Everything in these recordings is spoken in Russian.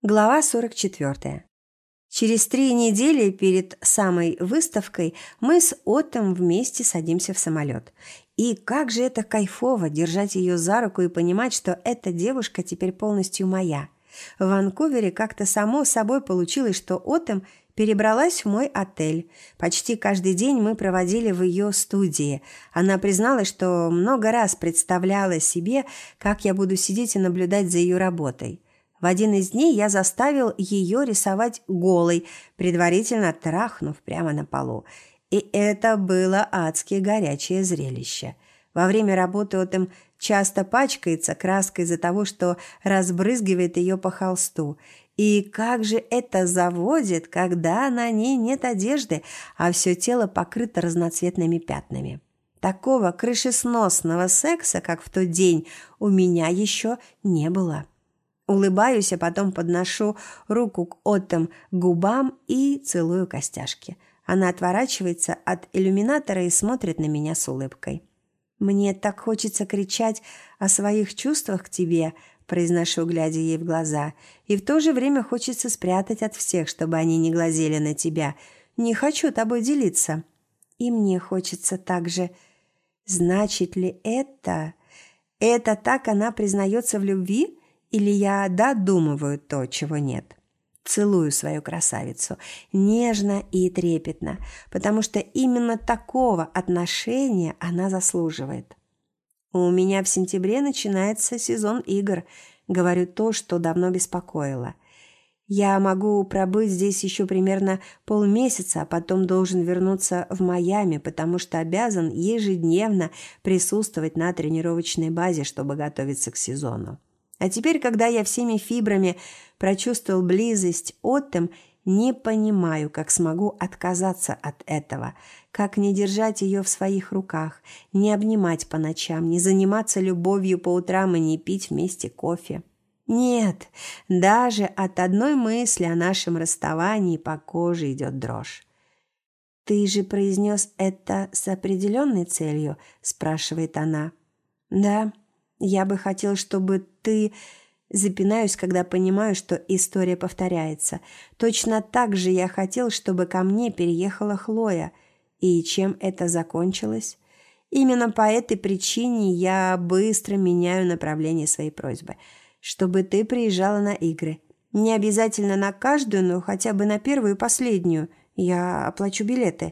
Глава 44. Через 3 недели перед самой выставкой мы с Оттом вместе садимся в самолет. И как же это кайфово держать ее за руку и понимать, что эта девушка теперь полностью моя. В Ванкувере как-то само собой получилось, что Оттом перебралась в мой отель. Почти каждый день мы проводили в ее студии. Она призналась, что много раз представляла себе, как я буду сидеть и наблюдать за ее работой. В один из дней я заставил ее рисовать голой, предварительно трахнув прямо на полу. И это было адски горячее зрелище. Во время работы Оттом часто пачкается краской из-за того, что разбрызгивает ее по холсту. И как же это заводит, когда на ней нет одежды, а все тело покрыто разноцветными пятнами. Такого крышесносного секса, как в тот день, у меня еще не было. Улыбаюсь, а потом подношу руку к Оттом губам и целую костяшки. Она отворачивается от иллюминатора и смотрит на меня с улыбкой. «Мне так хочется кричать о своих чувствах к тебе», произношу, глядя ей в глаза, «и в то же время хочется спрятать от всех, чтобы они не глазели на тебя. Не хочу тобой делиться». «И мне хочется так же». «Значит ли это? Это так она признается в любви? Или я додумываю то, чего нет?» Целую свою красавицу нежно и трепетно, потому что именно такого отношения она заслуживает. «У меня в сентябре начинается сезон игр», говорю то, что давно беспокоило. «Я могу пробыть здесь еще примерно полмесяца, а потом должен вернуться в Майами, потому что обязан ежедневно присутствовать на тренировочной базе, чтобы готовиться к сезону. А теперь, когда я всеми фибрами прочувствовал близость Оттом, не понимаю, как смогу отказаться от этого, как не держать ее в своих руках, не обнимать по ночам, не заниматься любовью по утрам и не пить вместе кофе. Нет, даже от одной мысли о нашем расставании по коже идет дрожь. «Ты же произнес это с определенной целью?» – спрашивает она. «Да». «Я бы хотел, чтобы ты...» Запинаюсь, когда понимаю, что история повторяется. Точно так же я хотел, чтобы ко мне переехала Хлоя. И чем это закончилось? Именно по этой причине я быстро меняю направление своей просьбы. Чтобы ты приезжала на игры. Не обязательно на каждую, но хотя бы на первую и последнюю. Я оплачу билеты.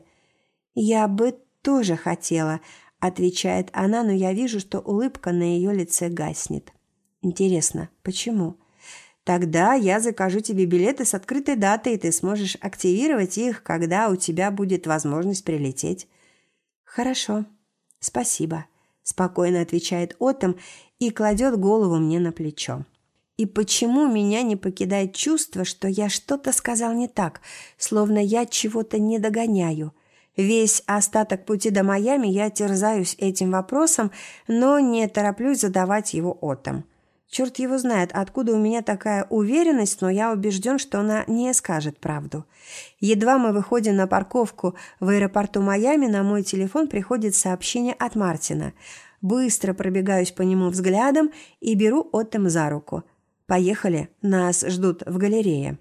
Я бы тоже хотела... Отвечает она, но я вижу, что улыбка на ее лице гаснет. Интересно, почему? Тогда я закажу тебе билеты с открытой датой, и ты сможешь активировать их, когда у тебя будет возможность прилететь. Хорошо, спасибо, спокойно отвечает Оттом и кладет голову мне на плечо. И почему меня не покидает чувство, что я что-то сказал не так, словно я чего-то не догоняю? Весь остаток пути до Майами я терзаюсь этим вопросом, но не тороплюсь задавать его Оттом. Черт его знает, откуда у меня такая уверенность, но я убежден, что она не скажет правду. Едва мы выходим на парковку в аэропорту Майами, на мой телефон приходит сообщение от Мартина. Быстро пробегаюсь по нему взглядом и беру Оттом за руку. «Поехали, нас ждут в галерее».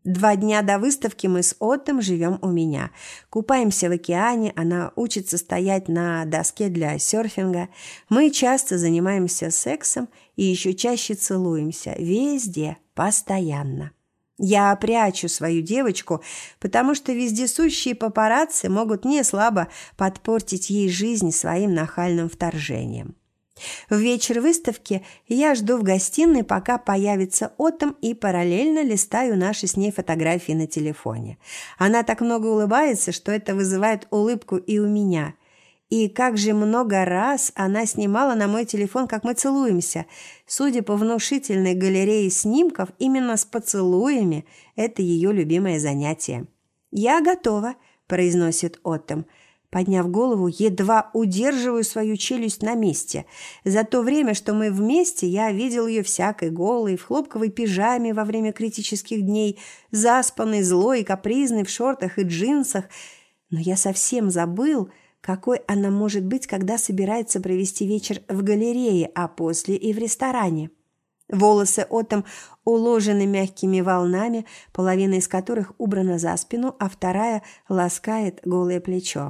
2 дня до выставки мы с Оттом живем у меня. Купаемся в океане, она учится стоять на доске для серфинга. Мы часто занимаемся сексом и еще чаще целуемся. Везде, постоянно. Я прячу свою девочку, потому что вездесущие папарацци могут не слабо подпортить ей жизнь своим нахальным вторжением. В вечер выставки я жду в гостиной, пока появится Оттом, и параллельно листаю наши с ней фотографии на телефоне. Она так много улыбается, что это вызывает улыбку и у меня. И как же много раз она снимала на мой телефон, как мы целуемся. Судя по внушительной галерее снимков, именно с поцелуями это ее любимое занятие. «Я готова», – произносит Оттом. Подняв голову, едва удерживаю свою челюсть на месте. За то время, что мы вместе, я видел ее всякой голой, в хлопковой пижаме во время критических дней, заспанной, злой и капризной в шортах и джинсах. Но я совсем забыл, какой она может быть, когда собирается провести вечер в галерее, а после и в ресторане. Волосы Отом уложены мягкими волнами, половина из которых убрана за спину, а вторая ласкает голое плечо.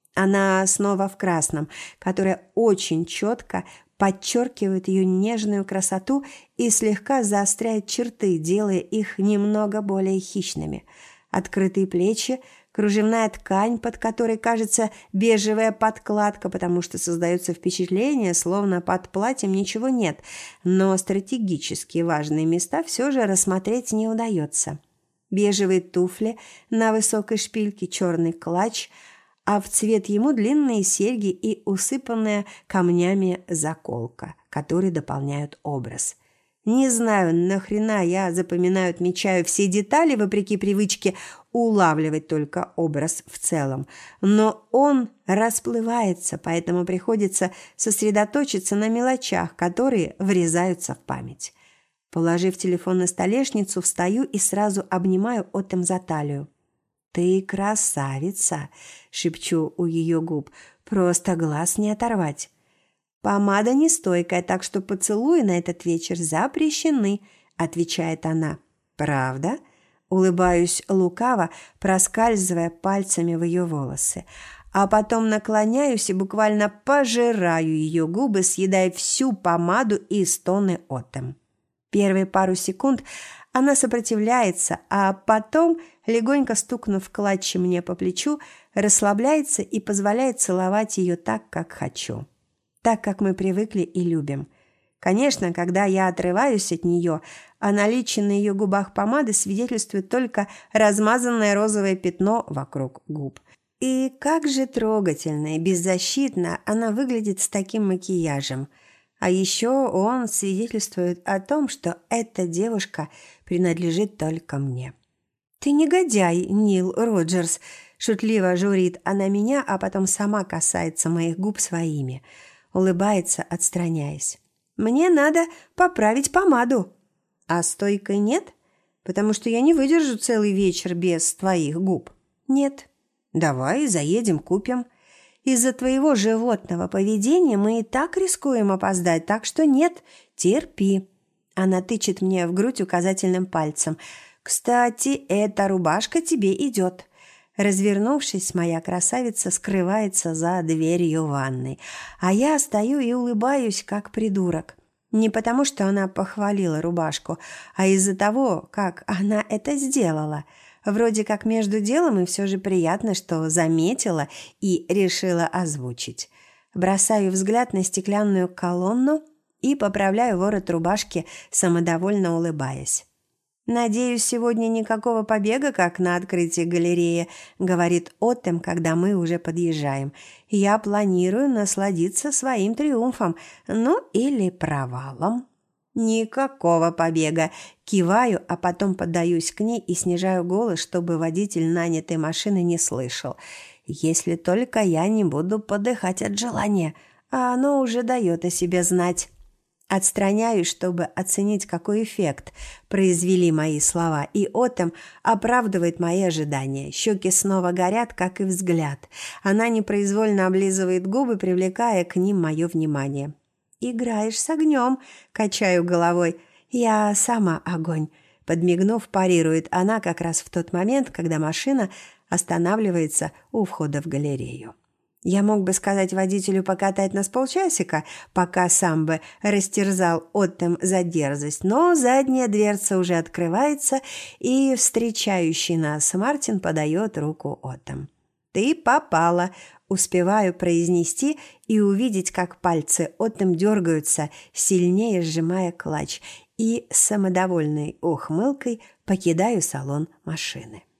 Она снова в красном, которое очень четко подчеркивает ее нежную красоту и слегка заостряет черты, делая их немного более хищными. Открытые плечи, кружевная ткань, под которой кажется бежевая подкладка, потому что создается впечатление, словно под платьем ничего нет, но стратегически важные места все же рассмотреть не удается. Бежевые туфли на высокой шпильке, черный клатч, а в цвет ему длинные серьги и усыпанная камнями заколка, которые дополняют образ. Не знаю, нахрена я запоминаю, отмечаю все детали, вопреки привычке улавливать только образ в целом. Но он расплывается, поэтому приходится сосредоточиться на мелочах, которые врезаются в память. Положив телефон на столешницу, встаю и сразу обнимаю Отом за талию. «Ты красавица!» – шепчу у ее губ. «Просто глаз не оторвать». «Помада нестойкая, так что поцелуи на этот вечер запрещены», – отвечает она. «Правда?» – улыбаюсь лукаво, проскальзывая пальцами в ее волосы. А потом наклоняюсь и буквально пожираю ее губы, съедая всю помаду и стоны Отом. Первые пару секунд она сопротивляется, а потом, легонько стукнув клатчем мне по плечу, расслабляется и позволяет целовать ее так, как хочу. Так, как мы привыкли и любим. Конечно, когда я отрываюсь от нее, о наличии на ее губах помады свидетельствует только размазанное розовое пятно вокруг губ. И как же трогательно и беззащитно она выглядит с таким макияжем. А еще он свидетельствует о том, что эта девушка принадлежит только мне. «Ты негодяй, Нил Роджерс», – шутливо журит она меня, а потом сама касается моих губ своими. Улыбается, отстраняясь. «Мне надо поправить помаду». «А стойкой нет? Потому что я не выдержу целый вечер без твоих губ». «Нет». «Давай заедем, купим». «Из-за твоего животного поведения мы и так рискуем опоздать, так что нет, терпи». Она тычет мне в грудь указательным пальцем. «Кстати, эта рубашка тебе идет». Развернувшись, моя красавица скрывается за дверью ванной, а я стою и улыбаюсь, как придурок. Не потому, что она похвалила рубашку, а из-за того, как она это сделала. Вроде как между делом, и все же приятно, что заметила и решила озвучить. Бросаю взгляд на стеклянную колонну и поправляю ворот рубашки, самодовольно улыбаясь. «Надеюсь, сегодня никакого побега, как на открытии галереи», – говорит Отом, когда мы уже подъезжаем. «Я планирую насладиться своим триумфом, ну или провалом». «Никакого побега!» Киваю, а потом поддаюсь к ней и снижаю голос, чтобы водитель нанятой машины не слышал. Если только я не буду подыхать от желания, а оно уже дает о себе знать. Отстраняюсь, чтобы оценить, какой эффект произвели мои слова, и Отом оправдывает мои ожидания. Щеки снова горят, как и взгляд. Она непроизвольно облизывает губы, привлекая к ним мое внимание. «Играешь с огнем», – качаю головой. «Я сама огонь», – подмигнув, парирует она как раз в тот момент, когда машина останавливается у входа в галерею. Я мог бы сказать водителю покатать нас полчасика, пока сам бы растерзал Отом за дерзость, но задняя дверца уже открывается, и встречающий нас Мартин подает руку Отом. «Ты попала», – успеваю произнести и увидеть, как пальцы Отом дергаются, сильнее сжимая клатч, и с самодовольной ухмылкой покидаю салон машины.